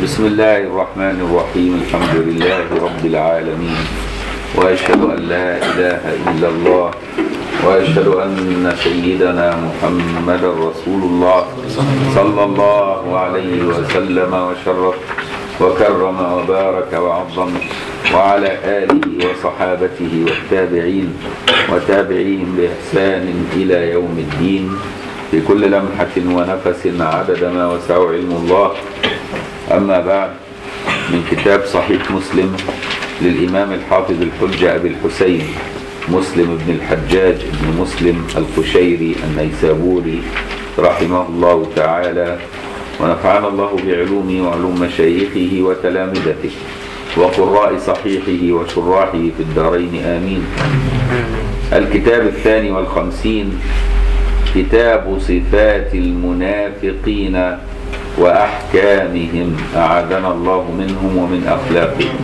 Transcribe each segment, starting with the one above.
بسم الله الرحمن الرحيم. الحمد لله رب العالمين، وأشهد أن لا إله إلا الله، وأشهد أن سيدنا محمد رسول الله صلى الله عليه وسلم وشرف وكرم وبارك وعظم، وعلى آله وصحابته والتابعين وتابعيهم بإحسان إلى يوم الدين، في كل لمحة ونفس عدد ما وسع علم الله. أما بعد، من كتاب صحيح مسلم للإمام الحافظ الحجة أبي الحسين مسلم بن الحجاج بن مسلم القشيري النيسابوري رحمه الله تعالى، ونفعنا الله بعلومه وعلوم مشايخه وتلامذته وقراء صحيحه وشراحه في الدارين آمين. الكتاب 52، كتاب صفات المنافقين وأحكامهم، أعاذنا الله منهم ومن أخلاقهم.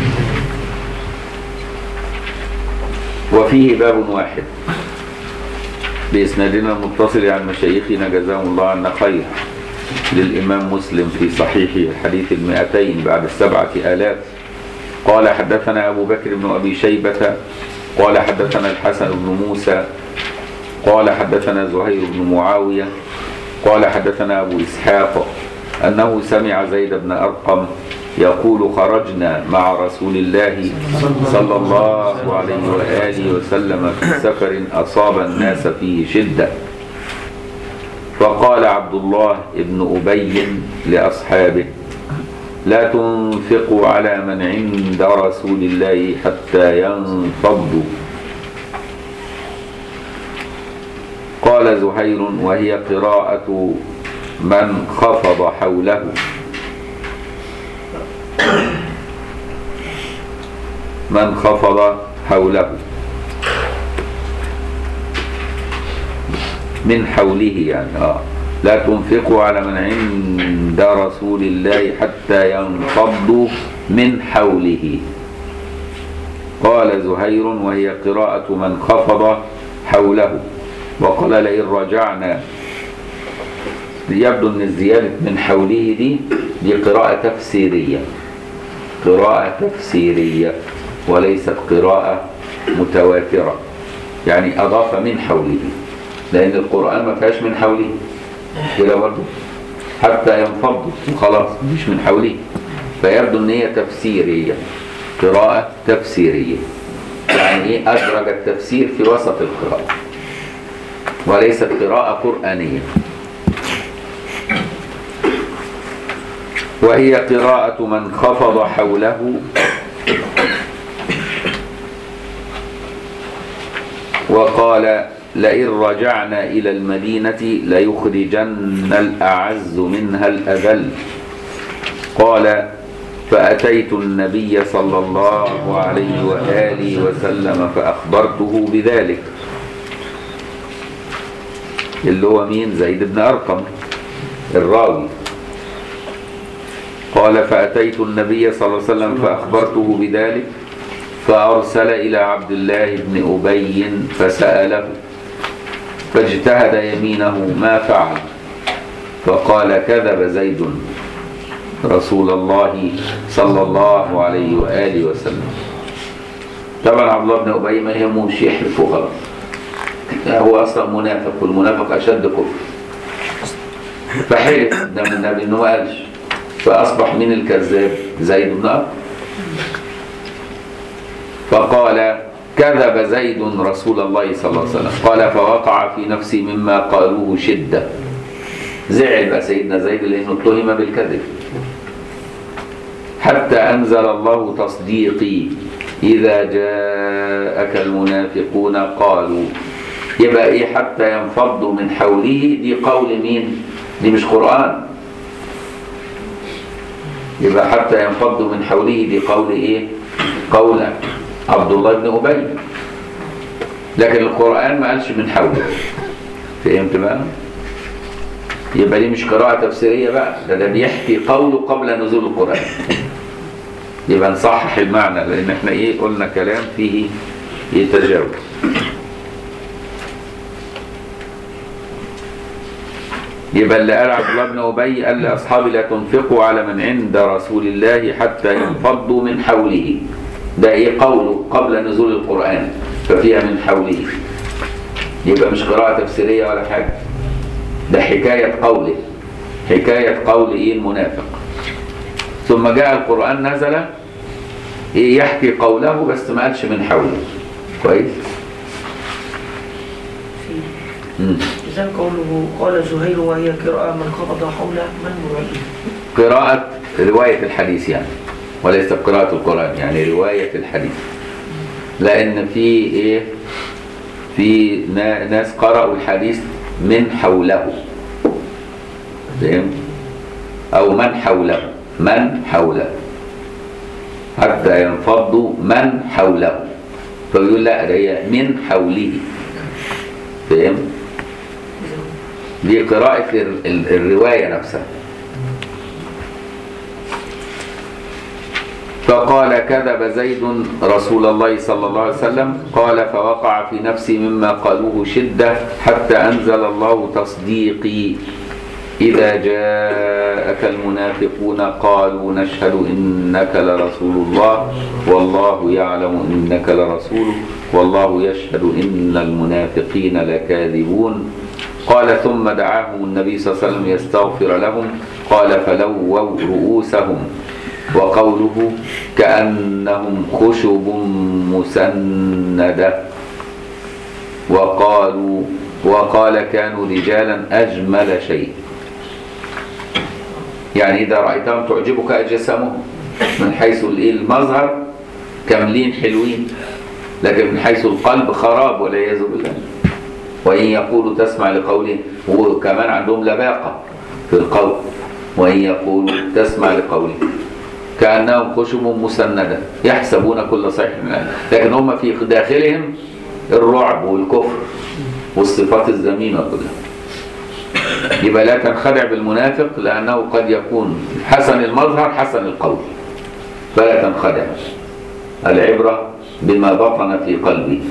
وفيه باب واحد بإسنادنا المتصل عن مشايخنا جزاهم الله عنا خير، للإمام مسلم في صحيحه الحديث 200 بعد 7000. قال حدثنا أبو بكر بن أبي شيبة قال حدثنا الحسن بن موسى قال حدثنا زهير بن معاوية قال حدثنا أبو إسحاق أنه سمع زيد بن أرقم يقول: خرجنا مع رسول الله صلى الله عليه وآله وسلم في سفر أصاب الناس فيه شدة، فقال عبد الله بن أبي لأصحابه: لا تنفقوا على من عند رسول الله حتى ينفضوا. قال زهير: وهي قراءة من خفض حوله. من خفض حوله من حوله يعني لا تنفقوا على من عند رسول الله حتى ينفضوا من حوله. قال زهير: وهي قراءة من خفض حوله. وقال: لئن رجعنا. يبدو ان الزيادة من حوله دي قراءة تفسيرية، قراءة تفسيرية وليست قراءة متواترة، يعني أضاف من حوله، لأن القرآن ما فيهاش من حوله كده برضه، حتى ينفضوا وخلاص مش من حوله، فيبدو ان هي تفسيرية، قراءة تفسيرية، يعني ايه أدرج التفسير في وسط القراءة وليست قراءة قرآنية. وهي قراءة من خفض حوله. وقال: لئن رجعنا إلى المدينة ليخرجن الأعز منها الأذل. قال: فأتيت النبي صلى الله عليه وآله وسلم فأخبرته بذلك، اللي هو مين؟ زيد بن أرقم الراوي. قال: فأتيت النبي صلى الله عليه وسلم فأخبرته بذلك، فأرسل إلى عبد الله بن أبي فسأله، فاجتهد يمينه ما فعل، فقال: كذب زيد رسول الله صلى الله عليه وآله وسلم. طبعا عبد الله بن أبي ما يهموش يحلف وخلاص، هو أصلا منافق، والمنافق أشد كفر، فحلف ده من النبي إنه ما قالش، فأصبح من الكذاب زيد بن أرقم. فقال: كذب زيد رسول الله صلى الله عليه وسلم. قال: فوقع في نفسي مما قالوه شدة. زعل بقى سيدنا زيد لأنه اتهم بالكذب، حتى أنزل الله تصديقي: إذا جاءك المنافقون قالوا. يبقى إيه حتى ينفضوا من حوله؟ دي قول مين؟ دي مش قرآن. يبقى حتى ينفضوا من حوله دي قول إيه؟ قول عبد الله بن أبي، لكن القرآن ما قالش من حوله. فهمت بقى؟ يبقى دي مش قراءة تفسيرية بقى، ده بيحكي قوله قبل نزول القرآن. يبقى نصحح المعنى، لأن احنا إيه قلنا كلام فيه يتجاوز. يبقى اللي قال عبد الله بن أبي قال لأصحابي لا تنفقوا على من عند رسول الله حتى ينفضوا من حوله. ده إيه قوله قبل نزول القرآن، ففيها من حوله، يبقى مش قراءة تفسيرية ولا حاجة، ده حكاية قوله، حكاية قول إيه المنافق. ثم جاء القرآن نزل إيه يحكي قوله بس ما قالش من حوله. كويس. إذا قوله قال زهير وهي قراءة من قبض حوله من مراد؟ قراءة رواية الحديث يعني، وليس قراءة القرآن، يعني رواية الحديث. لأن في إيه في ناس قرأوا الحديث من حوله، فهم؟ أو من حوله، من حوله حتى ينفضوا من حوله، فيقول لا ده هي من حوله. فهم؟ دي قراءة الرواية نفسها. فقال كذب زيد رسول الله صلى الله عليه وسلم، قال فوقع في نفسي مما قالوه شدة حتى أنزل الله تصديقي إذا جاءك المنافقون قالوا نشهد إنك لرسول الله والله يعلم إنك لرسوله والله يشهد إن المنافقين لكاذبون. قال ثم دعاهم النبي صلى الله عليه وسلم يستغفر لهم، قال فلووا رؤوسهم، وقوله كأنهم خشب مسندة، وقال كانوا رجالا أجمل شيء، يعني إذا رأيتهم تعجبك أجسامهم من حيث المظهر كاملين حلوين، لكن من حيث القلب خراب والعياذ بالله. وإن يقولوا تسمع لقوله، وكمان عندهم لباقة في القول، وإن يقولوا تسمع لقوله كأنهم خشب مسندة يحسبون كل صيحة من الآن، لكن هم في داخلهم الرعب والكفر والصفات الذميمة كلها. يبقى لا تنخدع بالمنافق لأنه قد يكون حسن المظهر حسن القول، فلا تنخدع، العبرة بما بطن في قلبه.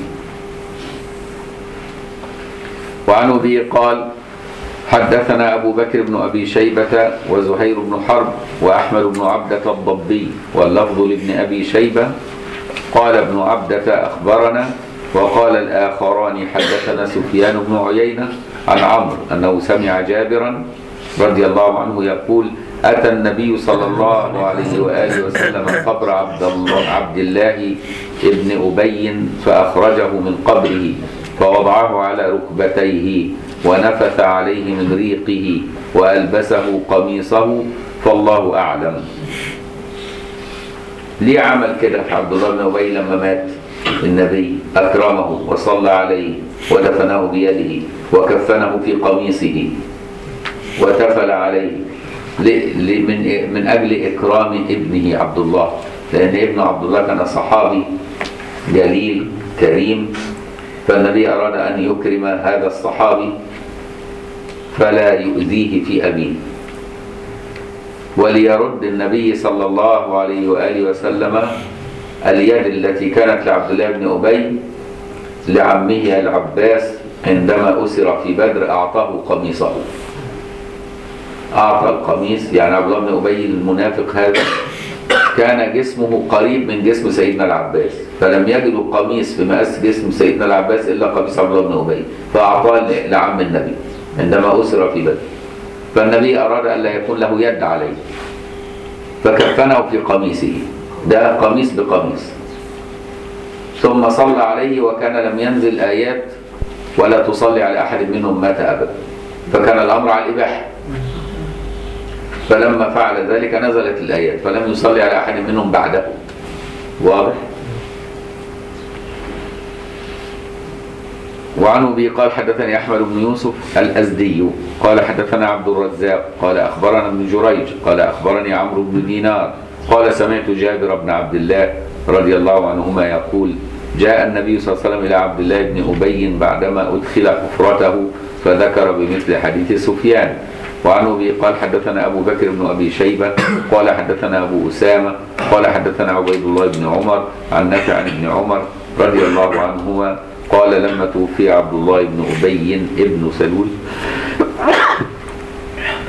وعن أبي قال حدثنا أبو بكر بن أبي شيبة وزهير بن حرب وأحمد بن عبدة الضبي، واللفظ لابن أبي شيبة قال ابن عبدة أخبرنا، وقال الآخران حدثنا سفيان بن عيينة عن عمرو أنه سمع جابرا رضي الله عنه يقول أتى النبي صلى الله عليه وآله وسلم قبر عبد الله ابن أبي فأخرجه من قبره فوضعه على ركبتيه ونفث عليه من ريقه وألبسه قميصه، فالله أعلم. ليه عمل كده في عبد الله بن أبي لما مات النبي؟ أكرمه وصلى عليه ودفنه بيده وكفنه في قميصه وتفل عليه من أجل إكرام ابنه عبد الله، لأن ابن عبد الله كان صحابي جليل كريم، فالنبي أراد أن يكرم هذا الصحابي فلا يؤذيه في أبيه. وليرد النبي صلى الله عليه وآله وسلم اليد التي كانت لعبد الله بن أبي لعمه العباس عندما أسر في بدر، أعطاه قميصه، أعطى القميص. يعني عبد الله بن أبي المنافق هذا كان جسمه قريب من جسم سيدنا العباس، فلم يجدوا قميص في مقاس جسم سيدنا العباس إلا قميص عبد الله بن أبي، فأعطاه لعم النبي عندما أسر في بدر، فالنبي أراد أن لا يكون له يد عليه فكفنه في قميصه، ده قميص بقميص، ثم صلى عليه، وكان لم ينزل آيات ولا تصلي على أحد منهم مات أبدا، فكان الأمر على الإباحة. فلما فعل ذلك نزلت الآيات فلم يصلي على أحد منهم بعده. واضح؟ وعن أبي قال حدثني أحمد بن يوسف الأزدي قال حدثنا عبد الرزاق قال أخبرنا ابن جريج قال أخبرني عمرو بن دينار قال سمعت جابر بن عبد الله رضي الله عنهما يقول جاء النبي صلى الله عليه وسلم إلى عبد الله بن أبي بعدما أدخل حفرته فذكر بمثل حديث سفيان. وعن أبي قال حدثنا أبو بكر بن أبي شيبة قال حدثنا أبو أسامة قال حدثنا عبيد الله بن عمر عن نافع عن ابن عمر رضي الله عنهما قال لما توفي عبد الله بن أبي ابن سلول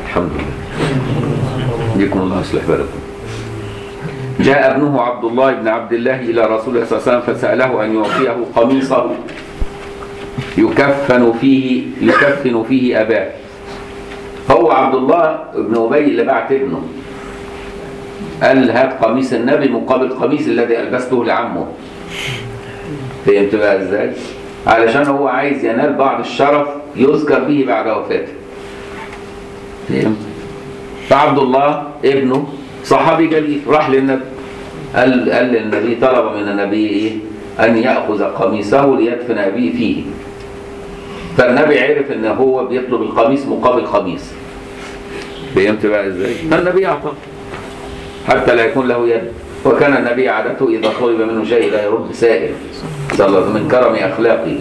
الحمد لله. يكون الله يصلح بالكم. جاء ابنه عبد الله بن عبد الله إلى رسول الله صلى الله عليه وسلم فسأله أن يعطيه قميصه يكفن فيه أباه. هو عبد الله بن أبي اللي بعت ابنه، قال هات قميص النبي مقابل القميص الذي ألبسته لعمه. فهمت بقى ازاي؟ علشان هو عايز ينال بعض الشرف يذكر به بعد وفاته. فهمت؟ فعبد الله ابنه صحابي جليل راح للنبي، قال للنبي، طلب من النبي ايه؟ ان ياخذ قميصه ليدفن ابيه فيه. فالنبي عرف ان هو بيطلب القميص مقابل قميص. فهمت بقى ازاي؟ فالنبي اعطاه حتى لا يكون له يد. وكان النبي عادته اذا طلب منه شيء لا يرد سائل صلى الله عليه وسلم من كرم اخلاقه.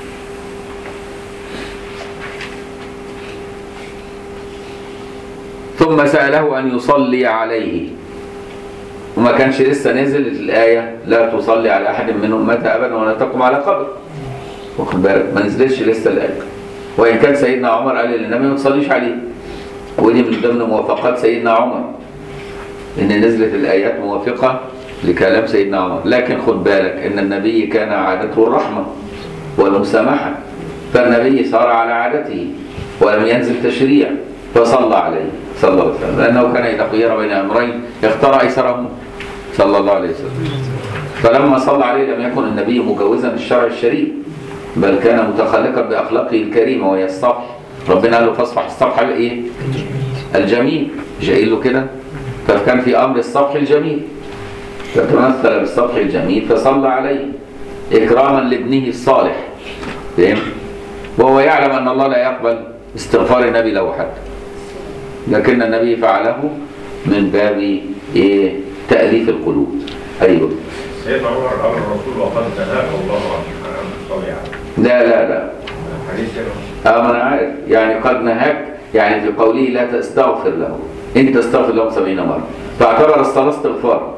ثم سأله أن يصلي عليه، وما كانش لسه نزلت الآية لا تصلي على أحد منهم مات أبدا ولا تقم على قبر. واخد بالك؟ ما نزلتش لسه الآية. وإن كان سيدنا عمر قال للنبي ما تصليش عليه، ودي من ضمن موافقات سيدنا عمر إن نزلت الآيات موافقة لكلام سيدنا عمر. لكن خد بالك إن النبي كان عادته الرحمة والمسامحة، فالنبي صار على عادته ولم ينزل تشريع فصلى عليه صلى الله عليه وسلم، لأنه كان إذا خير بين أمرين اختار أيسرهما صلى الله عليه وسلم. فلما صلى عليه لم يكن النبي مجوزا للشرع الشريف، بل كان متخلقا بأخلاقه الكريمة وهي الصفح. ربنا قال له فاصفح الصفح الإيه؟ الجميل، مش قايل له كده؟ فكان في أمر الصفح الجميل، فتمثل بالصفح الجميل فصلى عليه إكراما لابنه الصالح. فهم؟ وهو يعلم أن الله لا يقبل استغفار النبي له حتى، لكن النبي فعله من باب إيه؟ تأليف القلوب. أيوه. سيدنا عمر أمر الرسول وقد نهاه الله عن الصلاة عليه. لا حديث كده. ما أنا عارف، يعني قد نهاك يعني في قوله لا تستغفر له، أنت تستغفر له 70 مرة، فاعتبر الصلاة استغفار.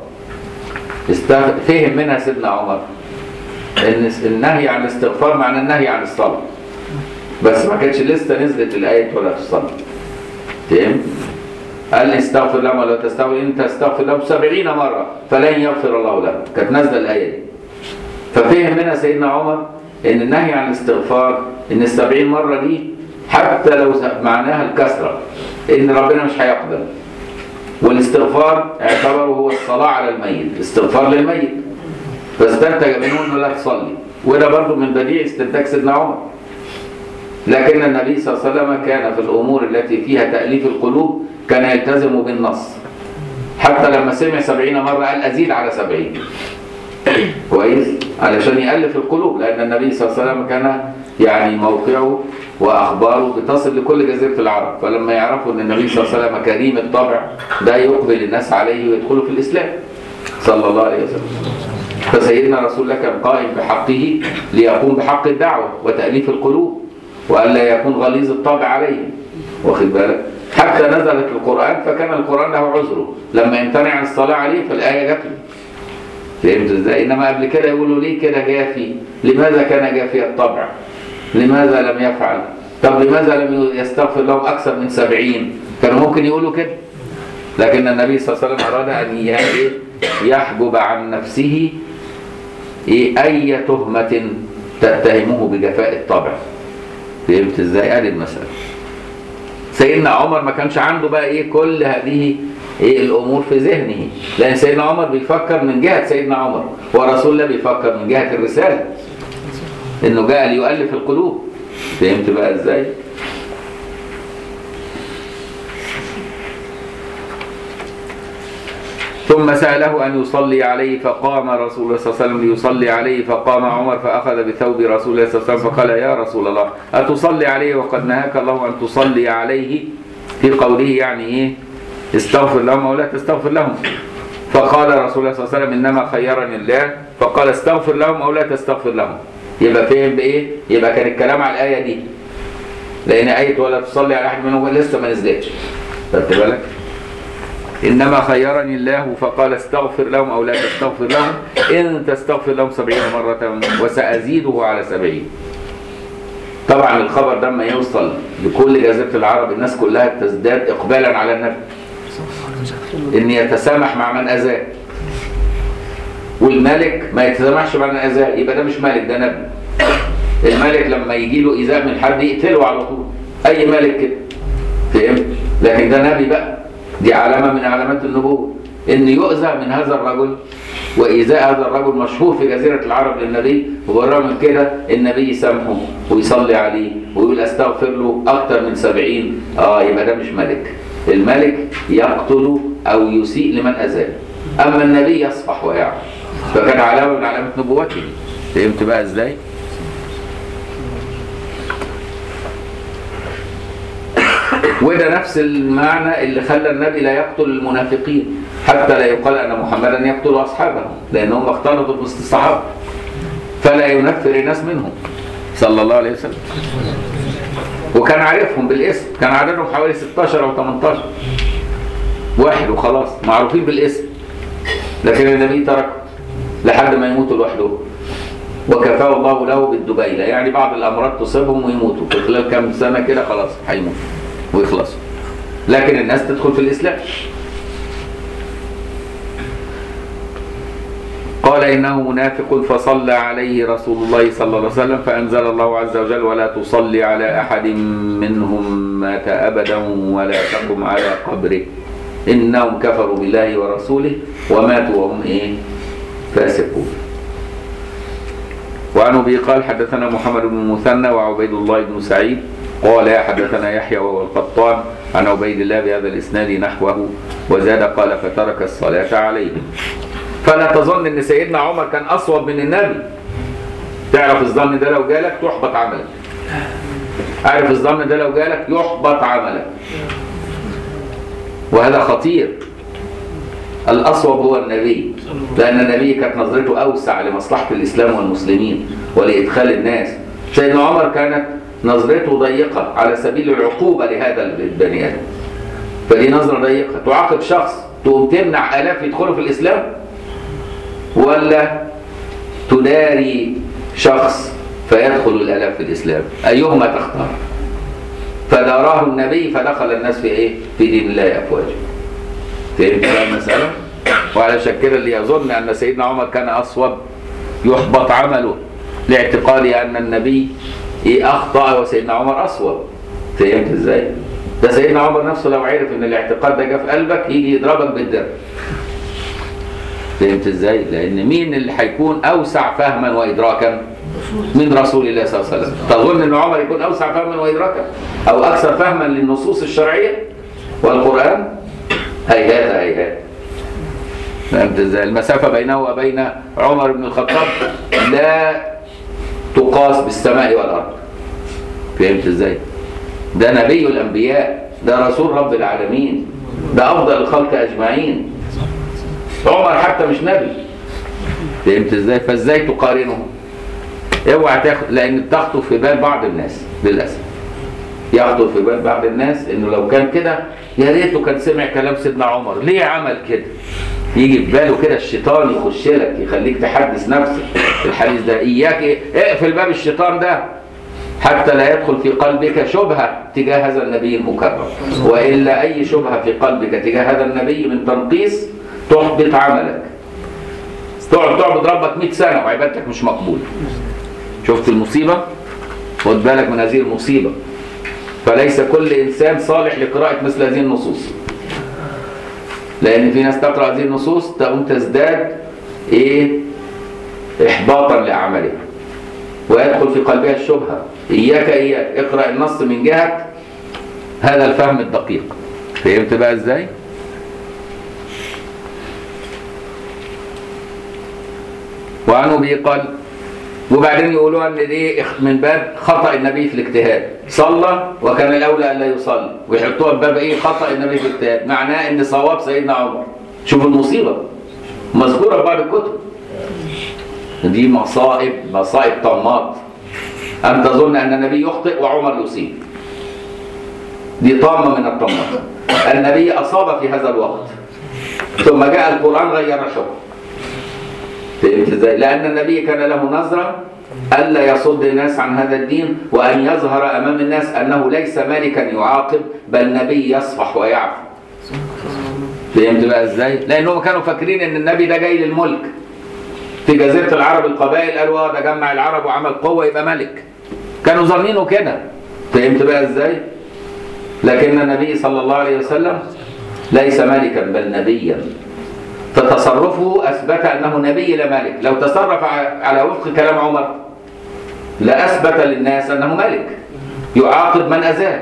فهم منها سيدنا عمر ان النهي عن الاستغفار معنى النهي عن الصلاة، بس ما كانتش لسه نزلت الآية ولا في الصلاة. فهم؟ قال لي استغفر له ولا تستغفر، انت استغفر له 70 مرة فلن يغفر الله له، كانت نازله الآية دي. ففهم منها سيدنا عمر ان النهي عن الاستغفار ان 70 مرة دي حتى لو معناها الكسرة ان ربنا مش هيقبل. والاستغفار اعتبره هو الصلاة على الميت، استغفار للميت، فاستنتج منه انه لا تصلي، وده برضه من بديع استنتاج سيدنا عمر. لكن النبي صلى الله عليه وسلم كان في الامور التي فيها تأليف القلوب كان يلتزم بالنص، حتى لما سمع 70 مرة قال ازيد على 70 كويس علشان يألف القلوب، لان النبي صلى الله عليه وسلم كان يعني موقعه واخباره بتصل لكل جزيرة العرب، فلما يعرفوا ان النبي صلى الله عليه وسلم كريم الطبع ده يقبل الناس عليه ويدخلوا في الاسلام صلى الله عليه وسلم. فسيدنا رسول الله كان قائم بحقه ليقوم بحق الدعوة وتأليف القلوب، وألا يكون غليظ الطبع عليه. واخد بالك؟ حتى نزلت القرآن فكان القرآن له عذره، لما يمتنع عن الصلاة عليه فالآية جات له. فهمت ازاي؟ انما قبل كده يقولوا ليه كده جافي؟ لماذا كان جافي الطبع؟ لماذا لم يفعل؟ طب لماذا لم يستغفر لهم أكثر من 70؟ كانوا ممكن يقولوا كده، لكن النبي صلى الله عليه وسلم أراد أن يحجب عن نفسه أي تهمة تتهمه بجفاء الطبع. فهمت ازاي؟ ادي المسألة. سيدنا عمر ما كانش عنده بقى كل هذه الأمور في ذهنه، لأن سيدنا عمر بيفكر من جهة سيدنا عمر، ورسول الله بيفكر من جهة الرسالة، إنه جاء ليؤلف القلوب. فهمت بقى ازاي؟ ثم سأله أن يصلي عليه فقام رسول الله صلى الله عليه وسلم ليصلي عليه، فقام عمر فأخذ بثوب رسول الله صلى الله عليه وسلم فقال يا رسول الله أتصلي عليه وقد نهاك الله أن تصلي عليه، في قوله يعني استغفر لهم أو لا تستغفر لهم. فقال رسول الله صلى الله عليه وسلم إنما خيرني الله، فقال استغفر لهم أو لا تستغفر لهم. يبقى فهم بإيه؟ يبقى كان الكلام على الآية دي، لأن آية ولا تصلي على أحد منهم لسه ما نزلتش. خدت بالك؟ إنما خيرني الله فقال استغفر لهم أو لا تستغفر لهم، إن تستغفر لهم 70 مرة وسأزيده على 70. طبعا الخبر ده لما يوصل لكل جزيرة العرب الناس كلها تزداد إقبالا على النبي، إن يتسامح مع من أذاه. والملك ما يتسامحش مع من أذاه، يبقى ده مش ملك، ده نبي. الملك لما يجي له إيذاء من حد يقتله على طول، أي ملك كده، فهمت؟ لكن ده نبي بقى، دي علامة من علامات النبوة، إن يؤذى من هذا الرجل، وإيذاء هذا الرجل مشهور في جزيرة العرب للنبي، وبالرغم من كده النبي يسامحه ويصلي عليه ويقول أستغفر له أكثر من 70. يبقى ده مش ملك. الملك يقتل أو يسيء لمن أذاه، أما النبي يصفح ويعفو، فكان علامة من علامات نبوته. فهمت بقى إزاي؟ وده نفس المعنى اللي خلى النبي لا يقتل المنافقين حتى لا يقال أن محمدا يقتل أصحابه، لأنهم اختلطوا بوسط الصحابة، فلا ينفر الناس منهم صلى الله عليه وسلم. وكان عارفهم بالاسم، كان عددهم حوالي 16 أو 18 واحد وخلاص، معروفين بالاسم، لكن النبي ترك لحد ما يموتوا لوحدهم، وكفاه الله له بالدبيلة، يعني بعض الأمراض تصيبهم ويموتوا في خلال كام سنة كده، خلاص هيموتوا ويخلصوا، لكن الناس تدخل في الإسلام. قال إنه منافق فصلى عليه رسول الله صلى الله عليه وسلم فأنزل الله عز وجل ولا تصلي على أحد منهم مات أبدا ولا تقم على قبره إنهم كفروا بالله ورسوله وماتوا وهم فاسقون. وعن أبي قال حدثنا محمد بن المثنى وعبيد الله بن سعيد قال حدثنا يحيى وهو القطان عن عبيد الله بهذا الإسناد نحوه وزاد قال فترك الصلاة عليهم. فلا تظن ان سيدنا عمر كان اصوب من النبي. تعرف الظن ده لو جالك تحبط عملك، عارف الظن ده لو جالك يحبط عملك، وهذا خطير. الاصوب هو النبي، لان النبي كانت نظرته اوسع لمصلحة الاسلام والمسلمين ولادخال الناس. سيدنا عمر كانت نظرته ضيقة على سبيل العقوبة لهذا البني ادم، فدي نظرة ضيقة تعاقب شخص تقوم تمنع آلاف يدخلوا في الاسلام، ولا تداري شخص فيدخل الآلاف في الإسلام، أيهما تختار؟ فداراه النبي فدخل الناس في دين الله أفواجا. فهمت المسألة؟ وعلى شكل اللي يظن أن سيدنا عمر كان أصوب يحبط عمله لاعتقادي أن النبي أخطأ وسيدنا عمر أصوب. فهمت إزاي؟ ده سيدنا عمر نفسه لو عرف أن الاعتقاد ده جاء في قلبك يجي يضربك بالدرب. فهمت ازاي؟ لان مين اللي هيكون اوسع فهما وادراكا من رسول الله صلى الله عليه وسلم؟ تظن ان عمر يكون اوسع فهما وادراكا او اكثر فهما للنصوص الشرعيه والقران؟ هيهات هيهات. فهمت ازاي؟ المسافه بينه وبين عمر بن الخطاب لا تقاس بالسماء والارض. فهمت ازاي؟ ده نبي الانبياء، ده رسول رب العالمين، ده افضل الخلق اجمعين. عمر حتى مش نبي. فهمت ازاي؟ فازاي تقارنهم؟ اوعى تاخد، لان بتخطر في بال بعض الناس للاسف، يخطر في بال بعض الناس انه لو كان كده يا ريته كان سمع كلام سيدنا عمر، ليه عمل كده؟ يجي في باله كده الشيطان يخش لك يخليك تحدث نفسك الحديث ده. اياك اقفل باب الشيطان ده حتى لا يدخل في قلبك شبهه تجاه هذا النبي المكرم، والا اي شبهه في قلبك تجاه هذا النبي من تنقيص تحبط عملك، تقعد تعبد ربك 100 سنة وعبادتك مش مقبولة. شفت المصيبة؟ خد بالك من هذه المصيبة. فليس كل إنسان صالح لقراءة مثل هذه النصوص، لأن في ناس تقرأ هذه النصوص تقوم تزداد إحباطا لأعمالها ويدخل في قلبها الشبهة. إياك اقرأ النص من جهة هذا الفهم الدقيق. فهمت بقى إزاي؟ وعنه به قال، وبعدين يقولوا ان دي من باب خطأ النبي في الاجتهاد، صلى وكان الاولى ان لا يصلي، ويحطوها بباب خطأ النبي في الاجتهاد، معناه ان صواب سيدنا عمر. شوفوا المصيبه مذكوره في بعض الكتب. دي مصائب طماط، ان تظن ان النبي يخطئ وعمر يصيب. دي طامه من الطماط. النبي اصاب في هذا الوقت ثم جاء القرآن غير الحكم. فهمت ازاي؟ لأن النبي كان له نظرة ألا يصد الناس عن هذا الدين، وأن يظهر أمام الناس أنه ليس ملكا يعاقب بل نبي يصفح ويعفو. فهمت بقى ازاي؟ لأنهم كانوا فاكرين ان النبي ده جاي للملك. في جزيرة العرب القبائل قالوا ده جمع العرب وعمل قوة يبقى ملك. كانوا ظنينه كده. فهمت بقى ازاي؟ لكن النبي صلى الله عليه وسلم ليس ملكا بل نبيا. فتصرفه أثبت أنه نبي لا ملك. لو تصرف على وفق كلام عمر لأثبت للناس أنه ملك يعاقب من أذاه.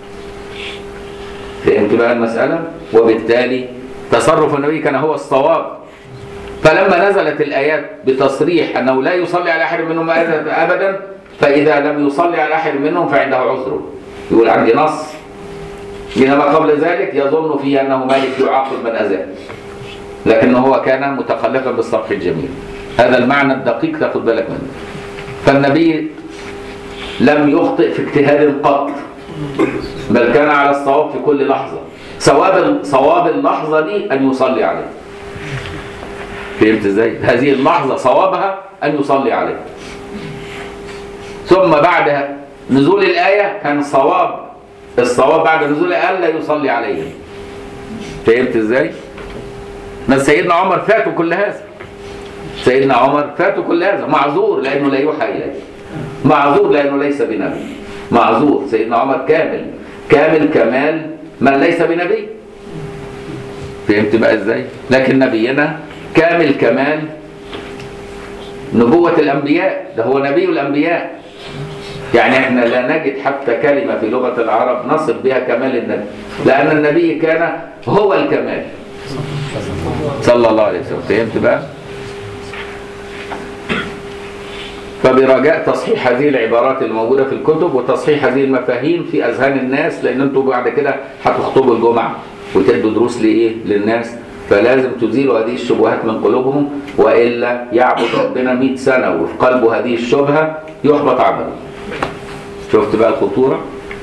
فهمت بقى المسألة؟ وبالتالي تصرف النبي كان هو الصواب. فلما نزلت الآيات بتصريح أنه لا يصلي على أحد منهم أبدا، فإذا لم يصلي على أحد منهم فعنده عذر، يقول عندي نص. إنما قبل ذلك يظن فيه أنه مالك يعاقب من أذاه، لكنه هو كان متخلفا بالصفح الجميل. هذا المعنى الدقيق تاخد بالك منه. فالنبي لم يخطئ في اجتهاد قط، بل كان على الصواب في كل لحظة. صواب اللحظة دي أن يصلي عليه. فهمت ازاي؟ هذه اللحظة صوابها أن يصلي عليه. ثم بعد نزول الآية كان الصواب بعد نزول الآية ألا يصلي عليه. فهمت ازاي؟ بس سيدنا عمر فاته كل هذا. سيدنا عمر فاته كل هذا، معذور لأنه لا يوحى إليه، معذور لأنه ليس بنبي، معذور. سيدنا عمر كامل كمال من ليس بنبي. فهمت بقى ازاي؟ لكن نبينا كامل كمال نبوة الأنبياء، ده هو نبي الأنبياء. يعني احنا لا نجد حتى كلمة في لغة العرب نصف بها كمال النبي، لأن النبي كان هو الكمال صلى الله عليه وسلم. فهمت بقى؟ فبرجاء تصحيح هذه العبارات الموجودة في الكتب وتصحيح هذه المفاهيم في أذهان الناس، لأن انتم بعد كده هتخطبوا الجمعة وتدوا دروس للناس، فلازم تزيلوا هذه الشبهات من قلوبهم، وإلا يعبد ربنا 100 سنة وفي قلبه هذه الشبهة يحبط عمله. شفت بقى الخطورة؟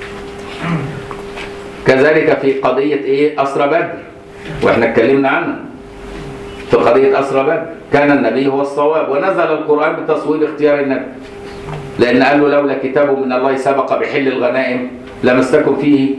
كذلك في قضية أسرى بدر، وإحنا اتكلمنا عنها. في قضية أسرى بدر كان النبي هو الصواب، ونزل القرآن بتصويب اختيار النبي، لأن قال له لولا كتاب من الله سبق بحل الغنائم لمسكم فيه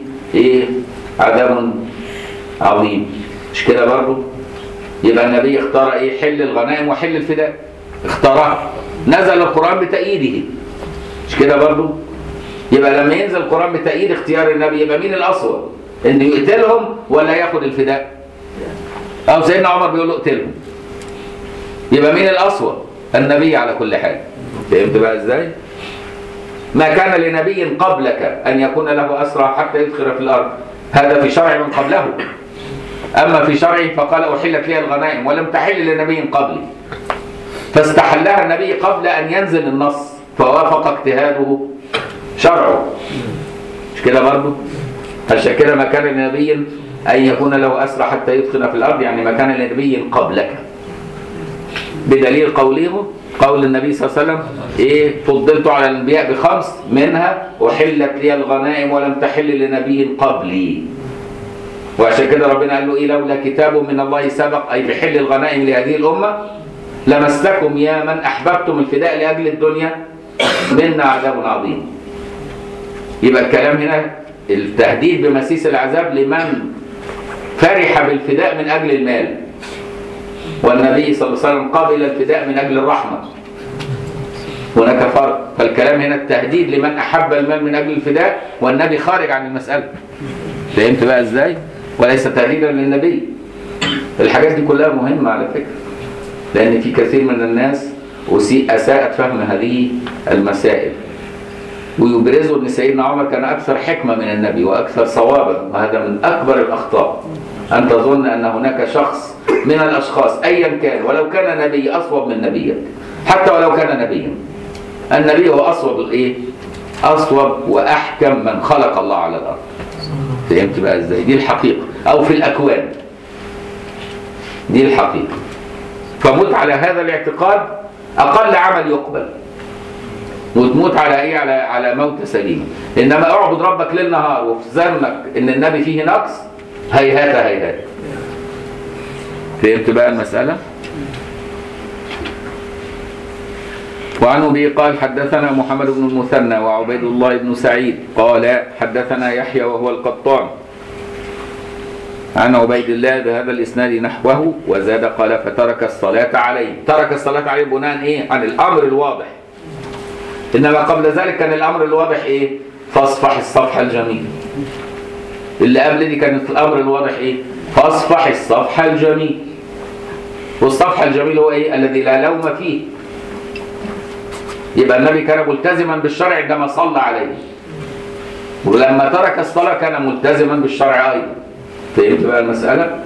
عذاب عظيم. مش كده برضه؟ يبقى النبي اختار حل الغنائم وحل الفداء، اختارها. نزل القرآن بتأييده، مش كده برضه؟ يبقى لما ينزل القرآن بتأييد اختيار النبي يبقى مين الأصوب؟ إنه يقتلهم ولا ياخد الفداء؟ أو سيدنا عمر بيقول له اقتلهم. يبقى مين الأصوب؟ النبي على كل حال. فهمت بقى ازاي؟ ما كان لنبي قبلك أن يكون له أسرى حتى يدخل في الأرض، هذا في شرع من قبله. أما في شرعه فقال أحلت لي الغنائم ولم تحل لنبي قبلي، فاستحلها النبي قبل أن ينزل النص، فوافق اجتهاده شرعه. مش كده برضه؟ عشان كده ما كان لنبي أن يكون له أسرى حتى يدخل في الأرض، يعني ما كان لنبي قبلك. بدليل قول النبي صلى الله عليه وسلم فضلت على الأنبياء ب5 منها أحلت لي الغنائم ولم تحل لنبي قبلي. وعشان كده ربنا قال له لولا كتاب من الله سبق، أي بحل الغنائم لهذه الأمة، لمسكم يا من أحببتم الفداء لأجل الدنيا منا عذاب عظيم. يبقى الكلام هنا التهديد بمسيس العذاب لمن فرح بالفداء من أجل المال، والنبي صلى الله عليه وسلم قبل الفداء من أجل الرحمة. هناك فرق. فالكلام هنا التهديد لمن أحب المال من أجل الفداء، والنبي خارج عن المسألة. فهمت بقى إزاي؟ وليس تهديدا للنبي. الحاجات دي كلها مهمة على فكرة، لأن في كثير من الناس أساءت فهم هذه المسائل، ويبرزوا أن سيدنا عمر كان أكثر حكمة من النبي وأكثر صوابا. وهذا من أكبر الأخطاء، أن تظن أن هناك شخص من الأشخاص أيا كان ولو كان نبي أصوب من نبيك، حتى ولو كان نبيا. النبي هو أصوب وأحكم من خلق الله على الأرض. فهمت بقى إزاي؟ دي الحقيقة، أو في الأكوان دي الحقيقة. فموت على هذا الاعتقاد أقل عمل يقبل، وتموت على على موت سليم. إنما اعبد ربك ليل نهار وفي ذمك إن النبي فيه نقص، هيهات. فهمت بقى المسألة؟ وعن أبي قال حدثنا محمد بن المثنى وعبيد الله بن سعيد قال حدثنا يحيى وهو القطان عن عبيد الله بهذا الإسناد نحوه وزاد قال فترك الصلاة عليه. ترك الصلاة عليه بناء إيه؟ عن الأمر الواضح. إنما قبل ذلك كان الأمر الواضح إيه؟ فاصفح الصفح الجميل. اللي قبل دي كانت الأمر الواضح إيه؟ فاصفح الصفح الجميل. والصفح الجميل هو إيه؟ الذي لا لوم فيه. يبقى النبي كان ملتزما بالشرع عندما صلى عليه، ولما ترك الصلاة كان ملتزما بالشرع أيضا. فهمت بقى المسألة؟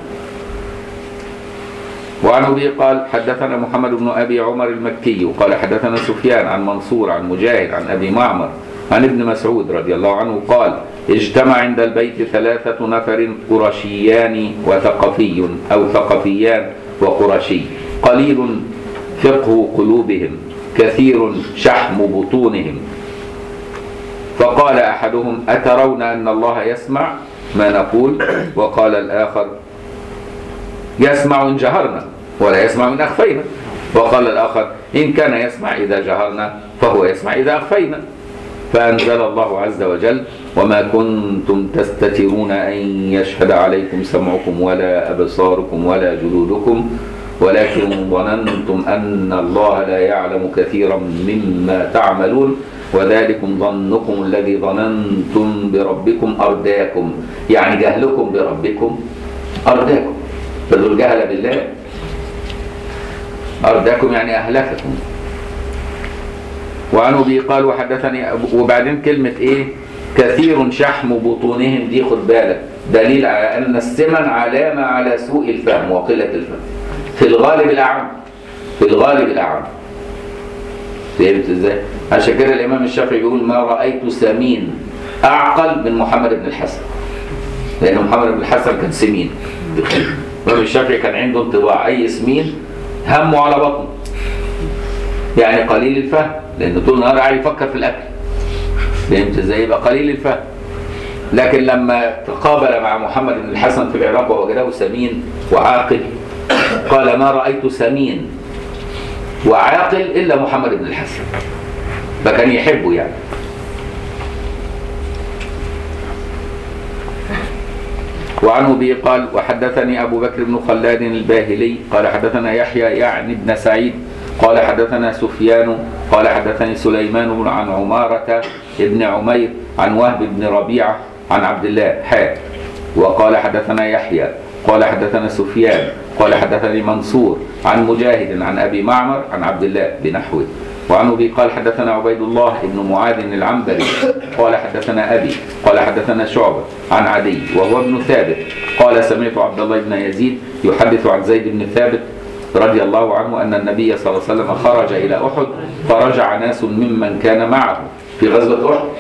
وعن أبي قال حدثنا محمد بن أبي عمر المكي قال حدثنا سفيان عن منصور عن مجاهد عن أبي معمر عن ابن مسعود رضي الله عنه قال اجتمع عند البيت 3 نفر قرشيان وثقفي أو ثقفيان وقرشي قليل فقه قلوبهم كثير شحم بطونهم. فقال أحدهم أترون أن الله يسمع ما نقول؟ وقال الآخر يسمع إن جهرنا ولا يسمع إن أخفينا. وقال الآخر إن كان يسمع إذا جهرنا فهو يسمع إذا أخفينا. فأنزل الله عز وجل وما كنتم تستترون أن يشهد عليكم سمعكم ولا أبصاركم ولا جلودكم ولكن ظننتم أن الله لا يعلم كثيرا مما تعملون وذلكم ظنكم الذي ظننتم بربكم أرداكم. يعني جهلكم بربكم أرداكم، فذو الجهل بالله أرداكم يعني أهلككم. وعن أبي قال وحدثني وبعدين كلمة إيه؟ كثير شحم بطونهم دي خد بالك دليل على أن السمن علامة على سوء الفهم وقلة الفهم في الغالب الأعم. في الغالب الأعم. فهمت إزاي؟ عشان كده الإمام الشافعي بيقول ما رأيت سمين أعقل من محمد بن الحسن، لأن محمد بن الحسن كان سمين. الإمام الشافعي كان عنده انطباع أي سمين همه على بطنه، يعني قليل الفهم، لأنه طول النهار قاعد يفكر في الأكل. فهمت إزاي؟ يبقى قليل الفهم. لكن لما تقابل مع محمد بن الحسن في العراق ووجده سمين وعاقل قال ما رأيت سمين وعاقل إلا محمد بن الحسن، فكان يحبه يعني. وعن أبي قال وحدثني أبو بكر بن خلاد الباهلي قال حدثنا يحيى يعني ابن سعيد قال حدثنا سفيان قال حدثني سليمان عن عمارة ابن عمير عن وهب بن ربيعة عن عبد الله حاء. وقال حدثنا يحيى قال حدثنا سفيان قال حدثني منصور عن مجاهد عن أبي معمر عن عبد الله بنحوه. وعن أبي قال حدثنا عبيد الله بن معاذ العنبري قال حدثنا أبي قال حدثنا شعبة عن عدي وهو ابن ثابت قال سمعت عبد الله بن يزيد يحدث عن زيد بن ثابت رضي الله عنه أن النبي صلى الله عليه وسلم خرج إلى أحد فرجع ناس ممن كان معه في غزوة أحد،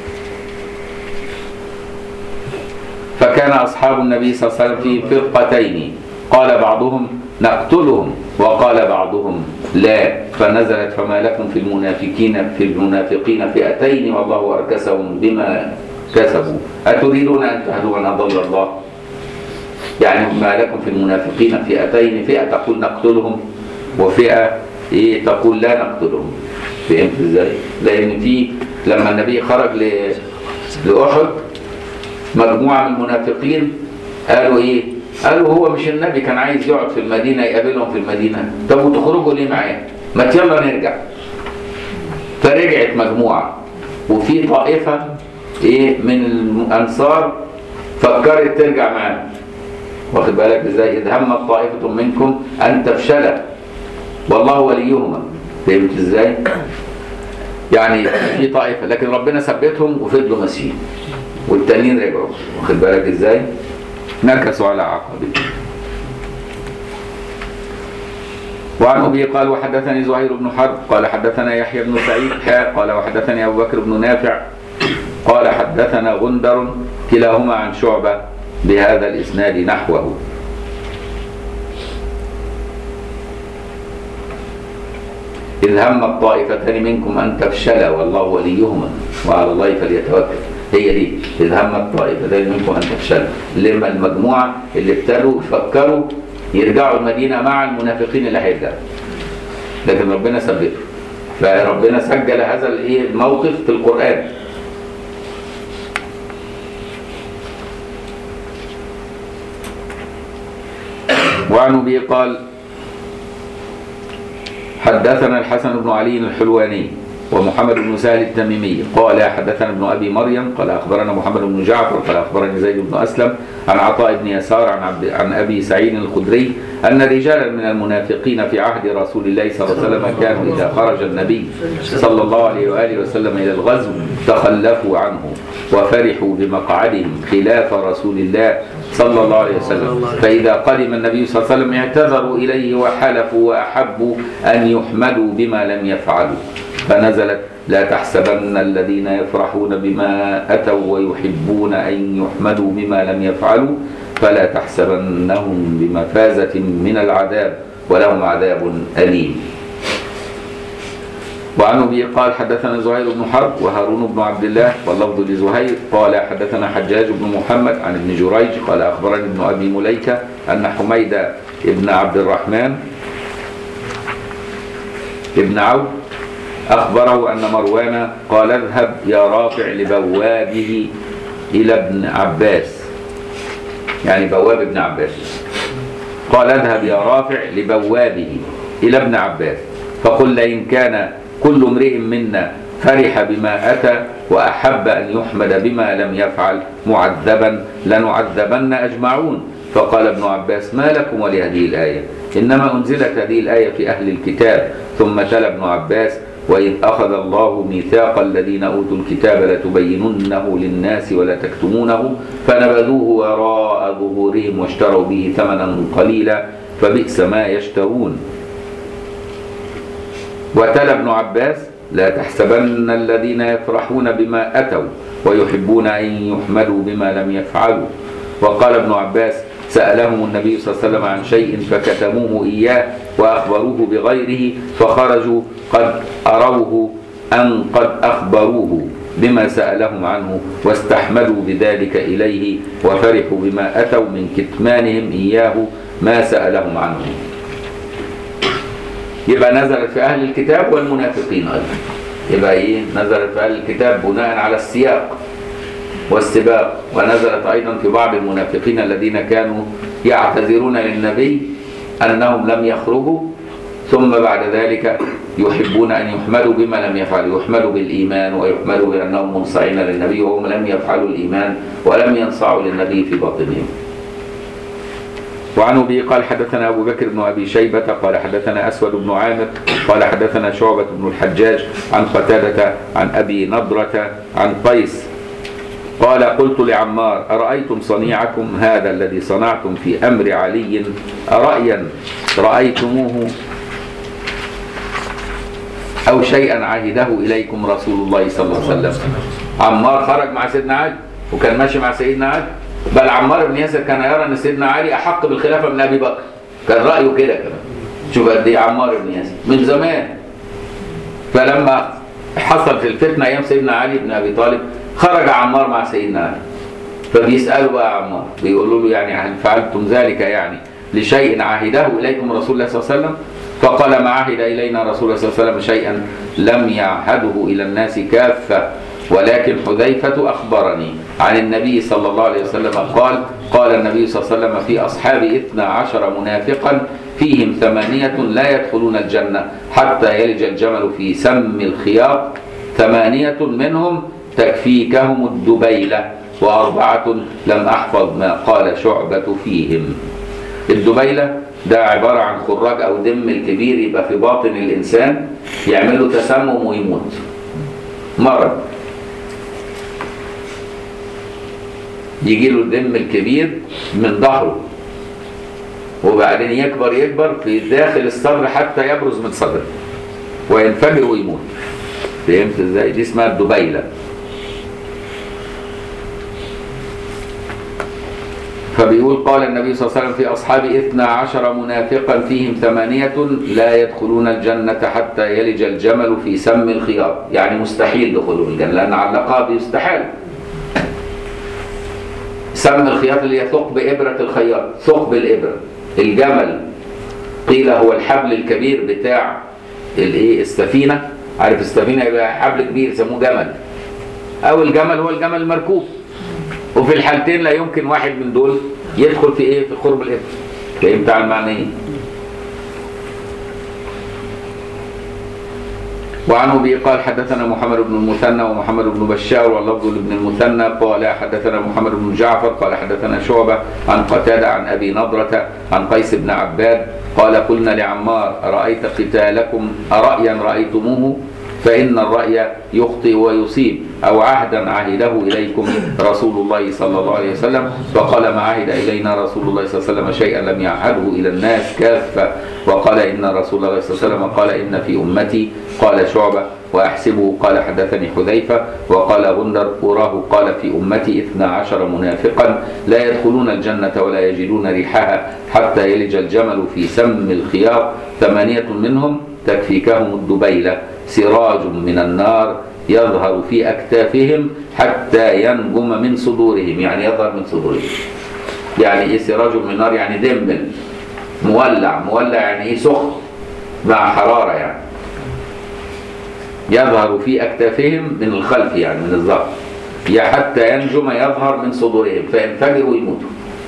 فكان أصحاب النبي صلى الله عليه وسلم في فرقتين قال بعضهم نقتلهم وقال بعضهم لا، فنزلت فما لكم في المنافقين فئتين والله أركسهم بما كسبوا أتريدون أن تهدوا من أضل الله. يعني ما لكم في المنافقين فئتين، فئة تقول نقتلهم وفئة إيه تقول لا نقتلهم. فهمت ازاي؟ لأن في لما النبي خرج لأحد مجموعة من المنافقين قالوا إيه؟ قالوا هو مش النبي كان عايز يقعد في المدينة يقابلهم في المدينة؟ طب وتخرجوا ليه معاه؟ ما يلا نرجع. فرجعت مجموعة وفي طائفة إيه من الأنصار فكرت ترجع معاه. واخد بالك ازاي؟ إذ همت طائفة منكم أن تفشل والله وليهما. فهمت ازاي؟ يعني في طائفة لكن ربنا ثبتهم وفضلوا ماشيين والتانيين رجعوا. واخد بالك ازاي؟ نكسوا على عقبهم. وعن أبي قال وحدثني زهير بن حرب قال حدثنا يحيى بن سعيد قال وحدثني أبو بكر بن نافع قال حدثنا غندر كلاهما عن شعبة بهذا الإسناد نحوه. إذ هم الطائفتان منكم أن تفشلا والله وليهما وعلى الله فليتوكل. هي دي إذ هم الطائفتان منكم أن تفشلا، لما المجموعة اللي ابتدوا فكروا يرجعوا المدينة مع المنافقين اللي هيرجعوا، لكن ربنا ثبته. فربنا سجل هذا الموقف في القرآن. وعن أبي قال حدثنا الحسن بن علي الحلواني ومحمد بن سهل التميمي قال حدثنا ابن أبي مريم قال أخبرنا محمد بن جعفر قال أخبرني زيد بن أسلم عن عطاء بن يسار عن أبي سعيد الخدري أن رجالا من المنافقين في عهد رسول الله صلى الله عليه وسلم كانوا إذا خرج النبي صلى الله عليه وآله وسلم إلى الغزو تخلفوا عنه وفرحوا بمقعدهم خلاف رسول الله صلى الله عليه وسلم، فإذا قدم النبي صلى الله عليه وسلم اعتذروا إليه وحلفوا وأحبوا أن يحمدوا بما لم يفعلوا، فنزلت لا تحسبن الذين يفرحون بما أتوا ويحبون أن يحمدوا بما لم يفعلوا فلا تحسبنهم بمفازة من العذاب ولهم عذاب أليم. وعن أبي قال حدثنا زهير بن حرب وهارون بن عبد الله واللفظ لزهير قال حدثنا حجاج بن محمد عن ابن جريج قال أخبرني ابن أبي مليكة أن حميد بن عبد الرحمن ابن عوف أخبره أن مروان قال اذهب يا رافع لبوابه إلى ابن عباس، يعني بواب ابن عباس، قال اذهب يا رافع لبوابه إلى ابن عباس فقل لئن كان كل امرئ منا فرح بما أتى وأحب أن يحمد بما لم يفعل معذبا لنعذبن أجمعون. فقال ابن عباس ما لكم ولهذه الآية؟ إنما أنزلت هذه الآية في أهل الكتاب. ثم تلا ابن عباس وإذ أخذ الله ميثاق الذين أوتوا الكتاب لتبيننه للناس ولا تكتمونه فنبذوه وراء ظهورهم واشتروا به ثمنا قليلا فبئس ما يشترون. وتلا ابن عباس لا تحسبن الذين يفرحون بما أتوا ويحبون أن يحمدوا بما لم يفعلوا. وقال ابن عباس سألهم النبي صلى الله عليه وسلم عن شيء فكتموه إياه وأخبروه بغيره فخرجوا قد أروه أن قد أخبروه بما سألهم عنه واستحمدوا بذلك إليه وفرحوا بما أتوا من كتمانهم إياه ما سألهم عنه. يبقى نزلت في أهل الكتاب والمنافقين أيضا. يبقى نزلت في أهل الكتاب بناء على السياق والسباق، ونزلت أيضا في بعض المنافقين الذين كانوا يعتذرون للنبي أنهم لم يخرجوا ثم بعد ذلك يحبون أن يحمدوا بما لم يفعلوا، يحمدوا بالإيمان ويحمدوا بأنهم منصعين للنبي وهم لم يفعلوا الإيمان ولم ينصعوا للنبي في باطنهم. وعن أبي قال حدثنا أبو بكر بن أبي شيبة قال حدثنا أسود بن عامر قال حدثنا شعبة بن الحجاج عن قتادة عن أبي نضرة عن قيس قال قلت لعمار أرأيتم صنيعكم هذا الذي صنعتم في أمر علي أرأيا رأيتموه أو شيئا عهده إليكم رسول الله صلى الله عليه وسلم. عمار خرج مع سيدنا علي وكان ماشي مع سيدنا علي، بل عمار بن ياسر كان يرى أن سيدنا علي أحق بالخلافة من أبي بكر، كان رأيه كده كمان. شوف قد إيه عمار بن ياسر من زمان. فلما حصلت الفتنة أيام سيدنا علي بن أبي طالب خرج عمار مع سيدنا علي فبيسألوا بقى عمار بيقولوا له يعني هل فعلتم ذلك يعني لشيء عهده إليكم رسول الله صلى الله عليه وسلم؟ فقال ما عهد إلينا رسول الله صلى الله عليه وسلم شيئا لم يعهده إلى الناس كافة ولكن حذيفة أخبرني عن النبي صلى الله عليه وسلم قال النبي صلى الله عليه وسلم في أصحابي 12 منافقا فيهم 8 لا يدخلون الجنة حتى يلج الجمل في سم الخياط 8 منهم تكفيكهم الدبيلة و4 لم أحفظ ما قال شعبة فيهم. الدبيلة ده عبارة عن خراج أو دم الكبير يبقى في باطن الإنسان يعمله تسمم ويموت مرض، يجي له الدم الكبير من ظهره وبعدين يكبر في داخل الصدر حتى يبرز من صدره وينفجر ويموت. فهمت ازاي؟ دي اسمها الدبيلة. فبيقول قال النبي صلى الله عليه وسلم في أصحابي 12 منافقا فيهم 8 لا يدخلون الجنة حتى يلج الجمل في سم الخياط، يعني مستحيل دخولهم الجنة لأن على اللقاب يستحيل. سم الخياط اللي هي ثقب إبرة الخياط، ثقب الإبرة. الجمل قيل هو الحبل الكبير بتاع السفينة عارف السفينة يبقى حبل كبير يسموه جمل، أو الجمل هو الجمل المركوب. وفي الحالتين لا يمكن واحد من دول يدخل في إيه؟ في قرب الإبل. فهمت على المعنى إيه؟ وعنه به قال حدثنا محمد بن المثنى ومحمد بن بشار واللفظ لابن المثنى قال حدثنا محمد بن جعفر قال حدثنا شعبة عن قتادة عن أبي نضرة عن قيس بن عباد قال قلنا لعمار أرأيت قتالكم أرأيا رأيتموه فإن الرأي يخطئ ويصيب أو عهدا عهده إليكم رسول الله صلى الله عليه وسلم؟ فقال ما عهد إلينا رسول الله صلى الله عليه وسلم شيئا لم يعهده إلى الناس كافة. وقال إن رسول الله صلى الله عليه وسلم قال إن في أمتي. قال شعبة وأحسبه قال حدثني حذيفة. وقال غندر أراه قال في أمتي 12 منافقا لا يدخلون الجنة ولا يجدون ريحها حتى يلج الجمل في سم الخياط 8 منهم تكفيكهم الدبيلة سراج من النار يظهر في أكتافهم حتى ينجم من صدورهم. يعني يظهر من صدورهم يعني إيه سراج من النار؟ يعني دمل مولع يعني إيه سخن مع حرارة يعني. يظهر في أكتافهم من الخلف يعني من الظهر حتى ينجم يظهر من صدورهم فينفجروا ويموتوا.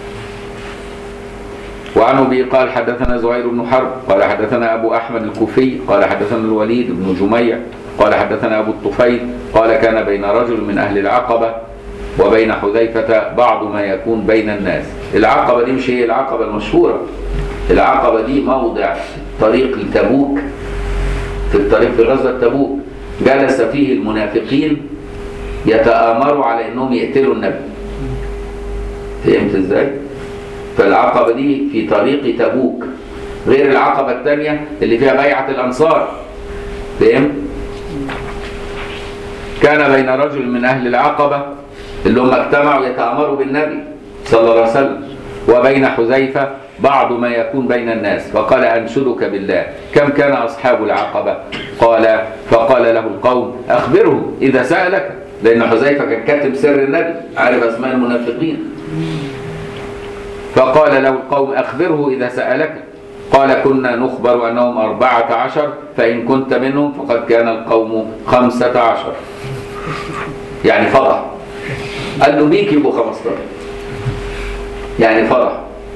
وعنه به قال حدثنا زهير بن حرب قال حدثنا أبو أحمد الكوفي قال حدثنا الوليد بن جميع قال حدثنا أبو الطفيل قال كان بين رجل من أهل العقبة وبين حذيفة بعض ما يكون بين الناس. العقبة دي مش هي العقبة المشهورة، العقبة دي موضع طريق لتبوك، في الطريق في غزوة تبوك جلس فيه المنافقين يتآمروا على أنهم يقتلوا النبي. فهمت ازاي؟ فالعقبة دي في طريق تبوك غير العقبة الثانية اللي فيها بيعة الأنصار. فهمت؟ كان بين رجل من أهل العقبة اللي هم اجتمعوا يتآمروا بالنبي صلى الله عليه وسلم وبين حذيفة بعض ما يكون بين الناس. فقال أنشدك بالله كم كان أصحاب العقبة؟ فقال له القوم أخبره إذا سألك، لأن حذيفة كان كاتب سر النبي عارف أسماء المنافقين. فقال له القوم أخبره إذا سألك. قال كنا نخبر أنهم 14 فإن كنت منهم فقد كان القوم 15. يعني فرح. قال له بيك يبقوا 15 يعني فرح.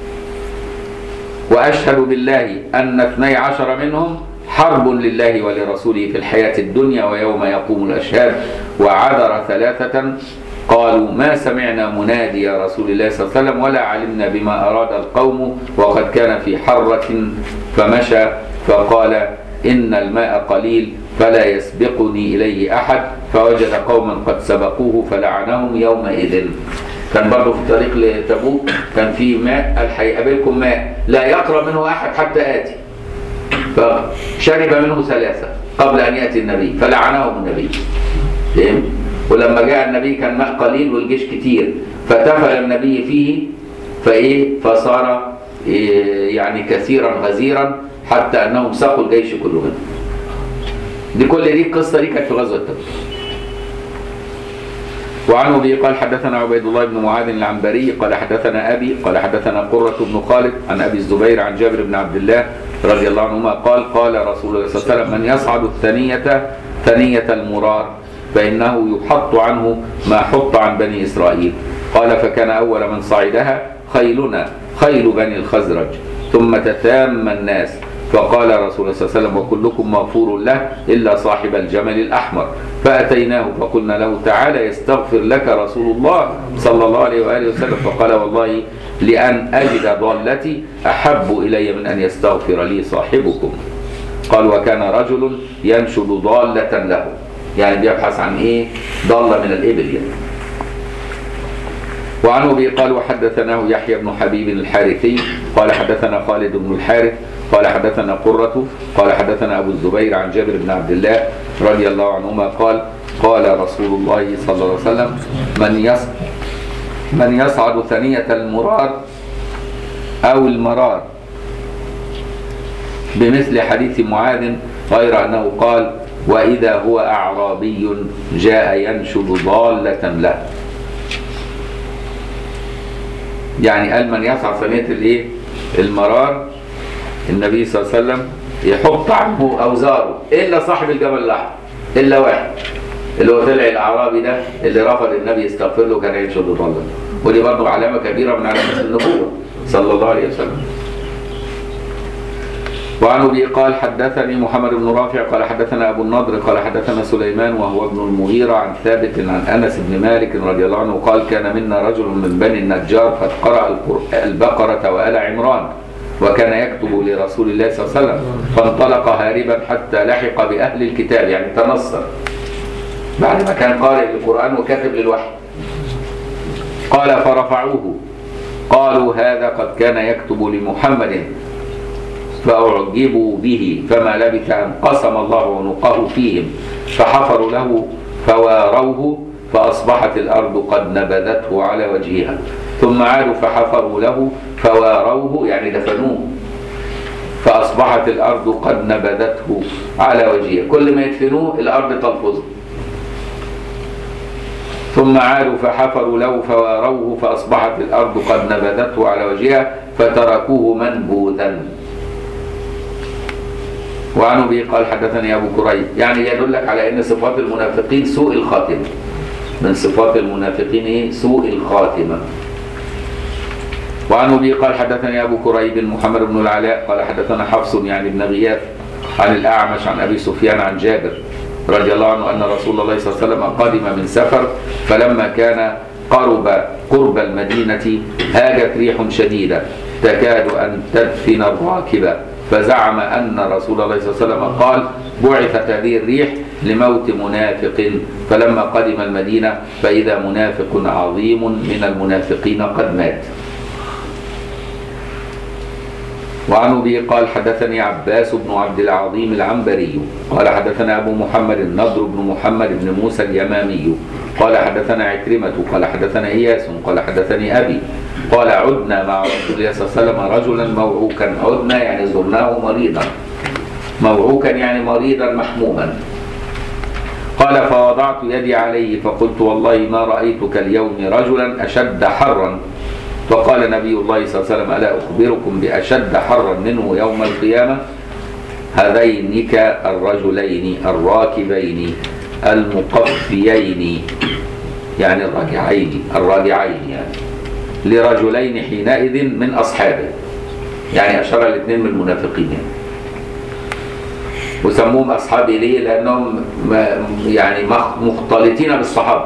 وأشهد بالله أن 12 منهم حرب لله ولرسوله في الحياة الدنيا ويوم يقوم الأشهاد. وعذر 3 قالوا ما سمعنا منادي يا رسول الله صلى الله عليه وسلم ولا علمنا بما أراد القوم وقد كان في حرة فمشى فقال إن الماء قليل فلا يسبقني إليه أحد فوجد قوما قد سبقوه فلعنهم يومئذ. كان برضه في طريق لتبوك كان في ماء قال هيقابلكم ماء لا يقرب منه أحد حتى آتي، فشرب منه 3 قبل أن يأتي النبي فلعنهم النبي. فهم؟ ولما جاء النبي كان ماء قليل والجيش كتير فتفل النبي فيه فصار يعني كثيرا غزيرا حتى أنهم سقوا الجيش كله منه. كل دي القصة دي كانت في غزوة تبوك. وعنه به قال حدثنا عبيد الله بن معاذ العنبري قال حدثنا أبي قال حدثنا قرة بن خالد عن أبي الزبير عن جابر بن عبد الله رضي الله عنهما قال رسول الله صلى الله عليه وسلم من يصعد ثنية المرار فإنه يحط عنه ما حط عن بني إسرائيل. قال فكان أول من صعدها خيلنا خيل بني الخزرج ثم تتام الناس. فقال رسول الله صلى الله عليه وسلم وكلكم مغفور له إلا صاحب الجمل الأحمر. فأتيناه فقلنا له تعالى يستغفر لك رسول الله صلى الله عليه وآله وسلم. فقال والله لأن أجد ضالتي أحب إلي من أن يستغفر لي صاحبكم. قال وكان رجل ينشد ضالة له يعني بيبحث عن إيه؟ ضالة من الإبل يعني. وعنه به قال وحدثناه يحيى بن حبيب الحارثي قال حدثنا خالد بن الحارث قال حدثنا قرة قال حدثنا أبو الزبير عن جابر بن عبد الله رضي الله عنهما قال رسول الله صلى الله عليه وسلم من يصعد ثنية المرار أو المرار بمثل حديث معاذ غير أنه قال وإذا هو أعرابي جاء ينشد ضالة له. يعني قال من يصعد ثنية المرار النبي صلى الله عليه وسلم يحط عنه أوزاره إلا صاحب الجبل الأحمر. إلا واحد اللي هو طلع الأعرابي ده اللي رفض النبي يستغفر له كان ينشد طلق. ودي برضه علامة كبيرة من علامات النبوة صلى الله عليه وسلم. وعن أبي قال حدثني محمد بن رافع قال حدثنا أبو النضر قال حدثنا سليمان وهو ابن المغيرة عن ثابت عن أنس بن مالك رضي الله عنه قال كان منا رجل من بني النجار قد قرأ البقرة وآل عمران وكان يكتب لرسول الله صلى الله عليه وسلم فانطلق هاربا حتى لحق بأهل الكتاب، يعني تنصر بعد ما كان قارئ القرآن وكاتب للوحي. قال فرفعوه قالوا هذا قد كان يكتب لمحمد فأعجبوا به فما لبث أن قسم الله عنقه فيهم فحفروا له فواروه فأصبحت الأرض قد نبذته على وجهها ثم عادوا فحفروا له فواروه يعني دفنوه فأصبحت الأرض قد نبذته على وجهها، كل ما يدفنوه الأرض تلفظه. ثم عادوا فحفروا له فواروه فأصبحت الأرض قد نبذته على وجهها فتركوه منبوذا. وعن أبي قال حدثني أبو كريب، يعني يدلك على أن صفات المنافقين سوء الخاتمة، من صفات المنافقين سوء الخاتمة. وعن أبي قال حدثني أبو كريب محمد بن العلاء قال حدثنا حفص يعني بن غياث عن الأعمش عن أبي سفيان عن جابر رضي الله عنه أن رسول الله صلى الله عليه وسلم قدم من سفر فلما كان قرب المدينة هاجت ريح شديدة تكاد أن تدفن الراكب فزعم أن رسول الله صلى الله عليه وسلم قال بعثت هذه الريح لموت منافق، فلما قدم المدينة فإذا منافق عظيم من المنافقين قد مات. وعن أبي قال حدثني عباس بن عبد العظيم العنبري قال حدثنا أبو محمد النضر بن محمد بن موسى اليمامي قال حدثنا عكرمة قال حدثنا إياس قال حدثني أبي قال عدنا مع رسول الله صلى الله عليه وسلم رجلا موعوكا، عدنا يعني زرناه مريضا، موعوكا يعني مريضا محموما. قال فوضعت يدي عليه فقلت والله ما رأيتك اليوم رجلا أشد حرا. فقال نبي الله صلى الله عليه وسلم ألا أخبركم بأشد حرا منه يوم القيامة؟ هذينك الرجلين الراكبين المقفيين يعني الراجعين يعني لرجلين حينئذ من أصحابه، يعني أشار الاثنين من المنافقين يعني. وسموهم أصحابي ليه؟ لأنهم يعني مختلطين بالصحابة.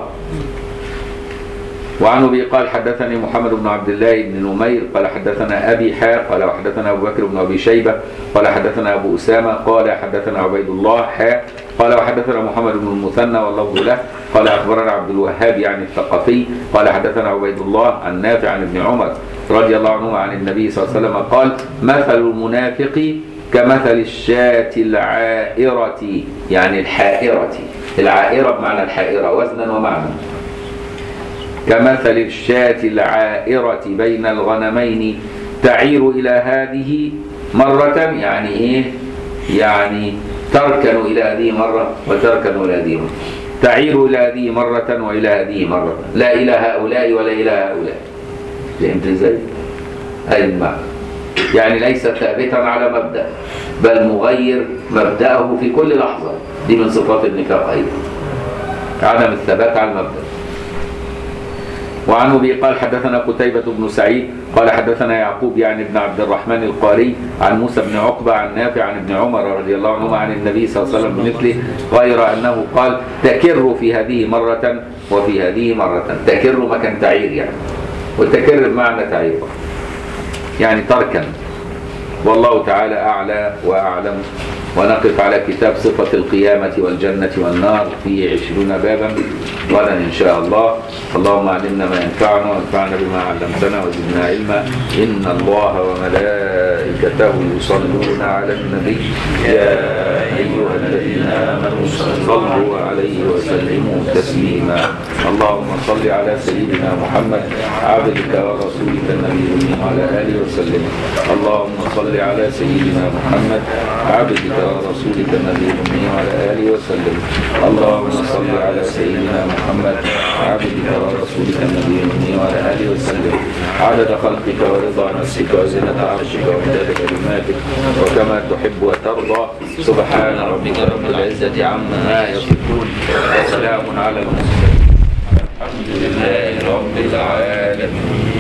وعن أبي قال حدثني محمد بن عبد الله بن نمير قال حدثنا أبي حاء قال وحدثنا أبو بكر بن أبي شيبة قال حدثنا أبو أسامة قال حدثنا عبيد الله حاء قال وحدثنا محمد بن المثنى واللفظ له قال أخبرنا عبد الوهاب يعني الثقفي قال حدثنا عبيد الله عن نافع عن ابن عمر رضي الله عنهما عن النبي صلى الله عليه وسلم قال مثل المنافق كمثل الشاة العائرة يعني الحائرة، العائرة بمعنى الحائرة وزنا ومعنى، كمثل الشاة العائرة بين الغنمين تعير إلى هذه مرة يعني إيه؟ يعني تركن إلى هذه مرة وتركن إلى هذه مرة، تعير إلى هذه مرة وإلى هذه مرة، لا إلى هؤلاء ولا إلى هؤلاء. فهمت إزاي؟ هذه المعنى، يعني ليس ثابتا على مبدأ بل مغير مبدأه في كل لحظة. دي من صفات النفاق أيضا، عدم الثبات على المبدأ. وعن أبي قال حدثنا قتيبة بن سعيد قال حدثنا يعقوب يعني ابن عبد الرحمن القاري عن موسى بن عقبة عن نافع عن ابن عمر رضي الله عنهما عن النبي صلى الله عليه وسلم بمثله غير أنه قال تكر في هذه مرة وفي هذه مرة. تكر مكان تعير يعني، وتكر بمعنى تعير يعني تركا. والله تعالى أعلى وأعلم. ونقف على كتاب صفة القيامة والجنة والنار فيه 20 بابا غدا إن شاء الله. اللهم علمنا ما ينفعنا وانفعنا بما علمتنا وزدنا علما. إن الله وملائكته يصلون على النبي يا أيها الذين آمنوا صلوا عليه وسلموا تسليما. اللهم صل على سيدنا محمد عبدك ورسولك النبي وعلى آله وسلم. اللهم صل على سيدنا محمد عبدك ورسولك النبي وعلى آله وسلم. اللهم صل على سيدنا محمد عبدك ورسولك النبي وعلى آله وسلم. عدد خلقك ورضا نفسك وزنة عرشك عدد كلماتك وكما تحب وترضى. سبحان ربك رب العزة عما يصفون وسلام على المرسلين الحمد لله رب العالمين.